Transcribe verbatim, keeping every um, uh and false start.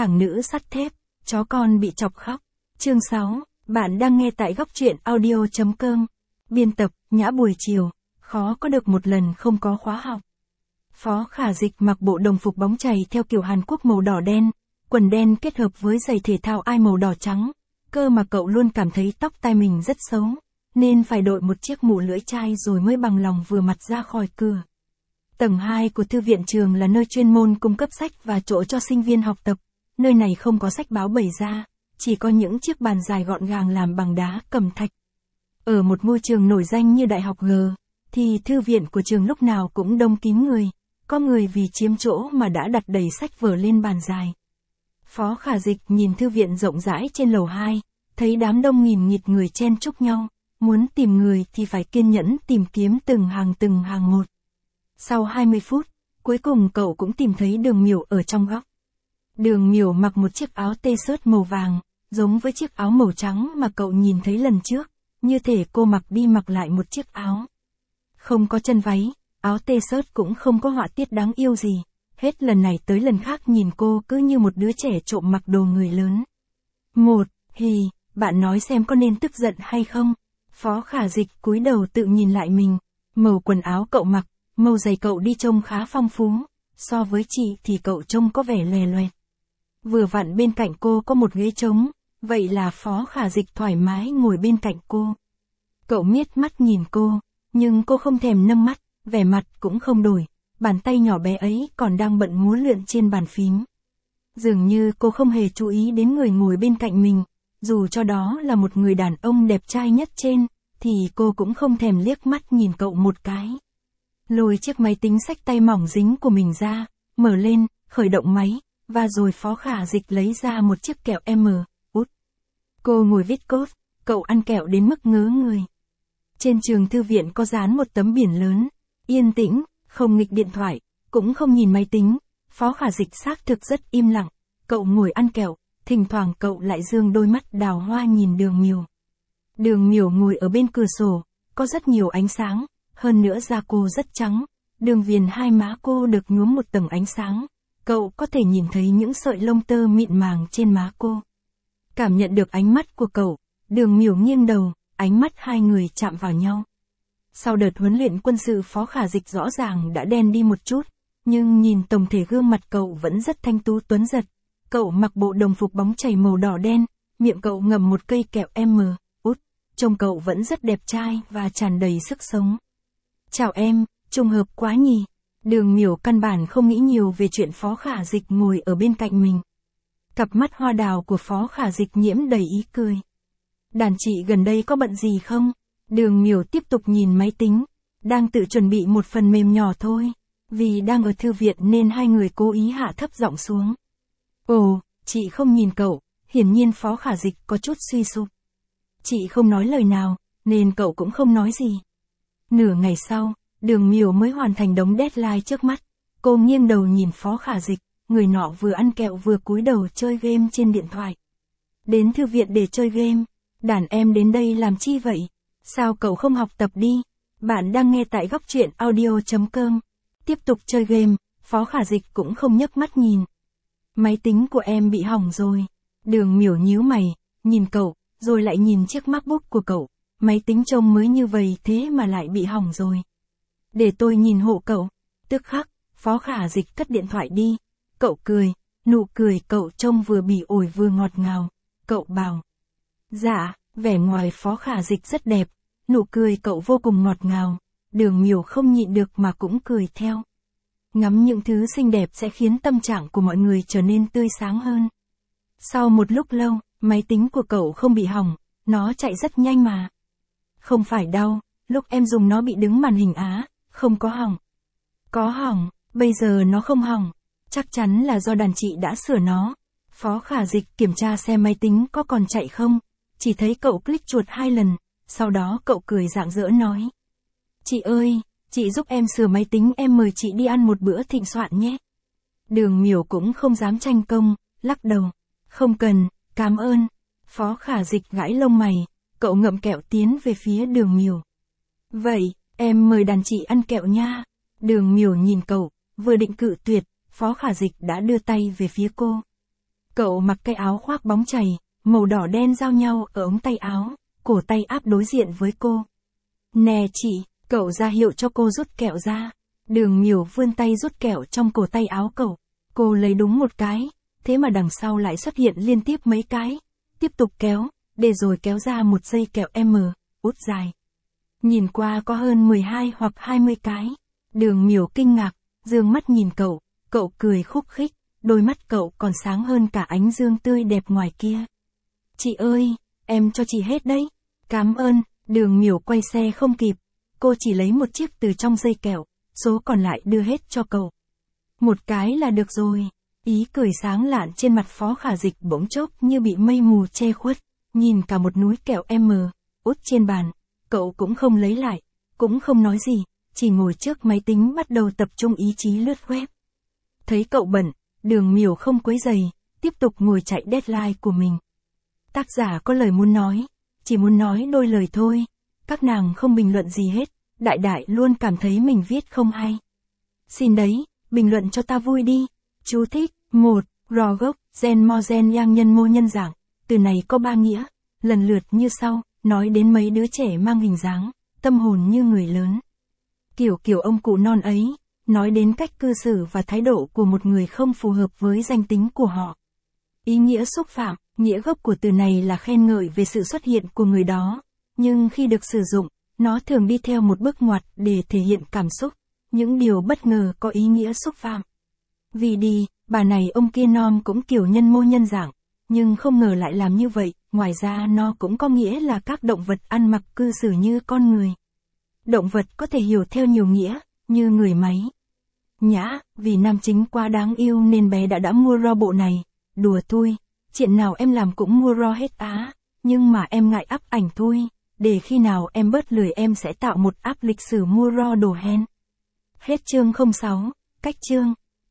thằng nữ sắt thép, chó con bị chọc khóc. Chương sáu, bạn đang nghe tại góc truyện audio chấm com. Biên tập, Nhã buổi chiều, khó có được một lần không có khóa học. Phó Khả Dịch mặc bộ đồng phục bóng chày theo kiểu Hàn Quốc màu đỏ đen, quần đen kết hợp với giày thể thao ai màu đỏ trắng. Cơ mà cậu luôn cảm thấy tóc tai mình rất xấu, nên phải đội một chiếc mũ lưỡi chai rồi mới bằng lòng vừa mặt ra khỏi cửa. Tầng hai của thư viện trường là nơi chuyên môn cung cấp sách và chỗ cho sinh viên học tập. Nơi này không có sách báo bày ra, chỉ có những chiếc bàn dài gọn gàng làm bằng đá cẩm thạch. Ở một ngôi trường nổi danh như Đại học G, thì thư viện của trường lúc nào cũng đông kín người, có người vì chiếm chỗ mà đã đặt đầy sách vở lên bàn dài. Phó Khả Dịch nhìn thư viện rộng rãi trên lầu hai, thấy đám đông nghìn nghịt người chen chúc nhau, muốn tìm người thì phải kiên nhẫn tìm kiếm từng hàng từng hàng một. Sau hai mươi phút, cuối cùng cậu cũng tìm thấy Đường Miểu ở trong góc. Đường Miểu mặc một chiếc áo t-shirt màu vàng, giống với chiếc áo màu trắng mà cậu nhìn thấy lần trước, như thể cô mặc đi mặc lại một chiếc áo. Không có chân váy, áo t-shirt cũng không có họa tiết đáng yêu gì, hết lần này tới lần khác nhìn cô cứ như một đứa trẻ trộm mặc đồ người lớn. Một, hì, bạn nói xem có nên tức giận hay không? Phó Khả Dịch cúi đầu tự nhìn lại mình, màu quần áo cậu mặc, màu giày cậu đi trông khá phong phú, so với chị thì cậu trông có vẻ lòe loẹt. Vừa vặn bên cạnh cô có một ghế trống, vậy là Phó Khả Dịch thoải mái ngồi bên cạnh cô. Cậu miết mắt nhìn cô, nhưng cô không thèm nâng mắt, vẻ mặt cũng không đổi, bàn tay nhỏ bé ấy còn đang bận múa lượn trên bàn phím. Dường như cô không hề chú ý đến người ngồi bên cạnh mình, dù cho đó là một người đàn ông đẹp trai nhất trên, thì cô cũng không thèm liếc mắt nhìn cậu một cái. Lôi chiếc máy tính xách tay mỏng dính của mình ra, mở lên, khởi động máy, và rồi Phó Khả Dịch lấy ra một chiếc kẹo M, út. Cô ngồi viết code, cậu ăn kẹo đến mức ngớ người. Trên trường thư viện có dán một tấm biển lớn, yên tĩnh, không nghịch điện thoại, cũng không nhìn máy tính. Phó Khả Dịch xác thực rất im lặng, cậu ngồi ăn kẹo, thỉnh thoảng cậu lại dương đôi mắt đào hoa nhìn Đường Miểu. Đường Miểu ngồi ở bên cửa sổ, có rất nhiều ánh sáng, hơn nữa da cô rất trắng, đường viền hai má cô được nhuốm một tầng ánh sáng, cậu có thể nhìn thấy những sợi lông tơ mịn màng trên má cô. Cảm nhận được ánh mắt của cậu, Đường Miểu nghiêng đầu, ánh mắt hai người chạm vào nhau. Sau đợt huấn luyện quân sự Phó Khả Dịch rõ ràng đã đen đi một chút, nhưng nhìn tổng thể gương mặt cậu vẫn rất thanh tú tuấn giật. Cậu mặc bộ đồng phục bóng chày màu đỏ đen, miệng cậu ngậm một cây kẹo M, út, trông cậu vẫn rất đẹp trai và tràn đầy sức sống. Chào em, trùng hợp quá nhỉ. Đường Miểu căn bản không nghĩ nhiều về chuyện Phó Khả Dịch ngồi ở bên cạnh mình. Cặp mắt hoa đào của Phó Khả Dịch nhiễm đầy ý cười. Đàn chị gần đây có bận gì không? Đường Miểu tiếp tục nhìn máy tính, đang tự chuẩn bị một phần mềm nhỏ thôi. Vì đang ở thư viện nên hai người cố ý hạ thấp giọng xuống. Ồ, chị không nhìn cậu, hiển nhiên Phó Khả Dịch có chút suy sụp. Chị không nói lời nào, nên cậu cũng không nói gì. Nửa ngày sau, Đường Miểu mới hoàn thành đống deadline trước mắt. Cô nghiêng đầu nhìn Phó Khả Dịch, người nọ vừa ăn kẹo vừa cúi đầu chơi game trên điện thoại. Đến thư viện để chơi game, đàn em đến đây làm chi vậy? Sao cậu không học tập đi? Bạn đang nghe tại góc truyện audio chấm com. Tiếp tục chơi game, Phó Khả Dịch cũng không nhấc mắt nhìn. Máy tính của em bị hỏng rồi. Đường Miểu nhíu mày, nhìn cậu, rồi lại nhìn chiếc MacBook của cậu. Máy tính trông mới như vậy thế mà lại bị hỏng rồi. Để tôi nhìn hộ cậu. Tức khắc, Phó Khả Dịch cất điện thoại đi. Cậu cười, nụ cười cậu trông vừa bỉ ổi vừa ngọt ngào. Cậu bảo. Dạ, vẻ ngoài Phó Khả Dịch rất đẹp. Nụ cười cậu vô cùng ngọt ngào. Đường Miểu không nhịn được mà cũng cười theo. Ngắm những thứ xinh đẹp sẽ khiến tâm trạng của mọi người trở nên tươi sáng hơn. Sau một lúc lâu, máy tính của cậu không bị hỏng, nó chạy rất nhanh mà. Không phải đâu, lúc em dùng nó bị đứng màn hình á, không có hỏng. Có hỏng, bây giờ nó không hỏng, chắc chắn là do đàn chị đã sửa nó. Phó Khả Dịch kiểm tra xem máy tính có còn chạy không, chỉ thấy cậu click chuột hai lần, sau đó cậu cười rạng rỡ nói. Chị ơi, chị giúp em sửa máy tính, em mời chị đi ăn một bữa thịnh soạn nhé. Đường Miểu cũng không dám tranh công, lắc đầu. Không cần, cảm ơn. Phó Khả Dịch gãi lông mày, cậu ngậm kẹo tiến về phía Đường Miểu. Vậy, em mời đàn chị ăn kẹo nha. Đường Miểu nhìn cậu, vừa định cự tuyệt, Phó Khả Dịch đã đưa tay về phía cô. Cậu mặc cái áo khoác bóng chảy, màu đỏ đen giao nhau ở ống tay áo, cổ tay áp đối diện với cô. Nè chị, cậu ra hiệu cho cô rút kẹo ra. Đường Miểu vươn tay rút kẹo trong cổ tay áo cậu. Cô lấy đúng một cái, thế mà đằng sau lại xuất hiện liên tiếp mấy cái. Tiếp tục kéo, để rồi kéo ra một dây kẹo M, út dài. Nhìn qua có hơn mười hai hoặc hai mươi cái. Đường Miểu kinh ngạc, dương mắt nhìn cậu, cậu cười khúc khích, đôi mắt cậu còn sáng hơn cả ánh dương tươi đẹp ngoài kia. Chị ơi, em cho chị hết đấy. Cảm ơn, Đường Miểu quay xe không kịp. Cô chỉ lấy một chiếc từ trong dây kẹo, số còn lại đưa hết cho cậu. Một cái là được rồi. Ý cười sáng lạn trên mặt Phó Khả Dịch bỗng chốc như bị mây mù che khuất, nhìn cả một núi kẹo M, út trên bàn, cậu cũng không lấy lại, cũng không nói gì, chỉ ngồi trước máy tính bắt đầu tập trung ý chí lướt web. Thấy cậu bận, Đường Miểu không quấy giày, tiếp tục ngồi chạy deadline của mình. Tác giả có lời muốn nói, chỉ muốn nói đôi lời thôi, các nàng không bình luận gì hết, đại đại luôn cảm thấy mình viết không hay. Xin đấy, bình luận cho ta vui đi. Chú thích, một. Rò gốc, gen mo gen yang nhân mô nhân dạng, từ này có ba nghĩa, lần lượt như sau, nói đến mấy đứa trẻ mang hình dáng, tâm hồn như người lớn. Kiểu kiểu ông cụ non ấy, nói đến cách cư xử và thái độ của một người không phù hợp với danh tính của họ. Ý nghĩa xúc phạm, nghĩa gốc của từ này là khen ngợi về sự xuất hiện của người đó, nhưng khi được sử dụng, nó thường đi theo một bước ngoặt để thể hiện cảm xúc, những điều bất ngờ có ý nghĩa xúc phạm. Vì đi, bà này ông kia non cũng kiểu nhân mô nhân dạng, nhưng không ngờ lại làm như vậy, ngoài ra nó cũng có nghĩa là các động vật ăn mặc cư xử như con người. Động vật có thể hiểu theo nhiều nghĩa, như người máy. Nhã, vì nam chính quá đáng yêu nên bé đã đã mua ro bộ này, đùa tôi, chuyện nào em làm cũng mua ro hết á, nhưng mà em ngại up ảnh thôi, để khi nào em bớt lười em sẽ tạo một app lịch sử mua ro đồ hen. Hết chương không sáu, cách chương.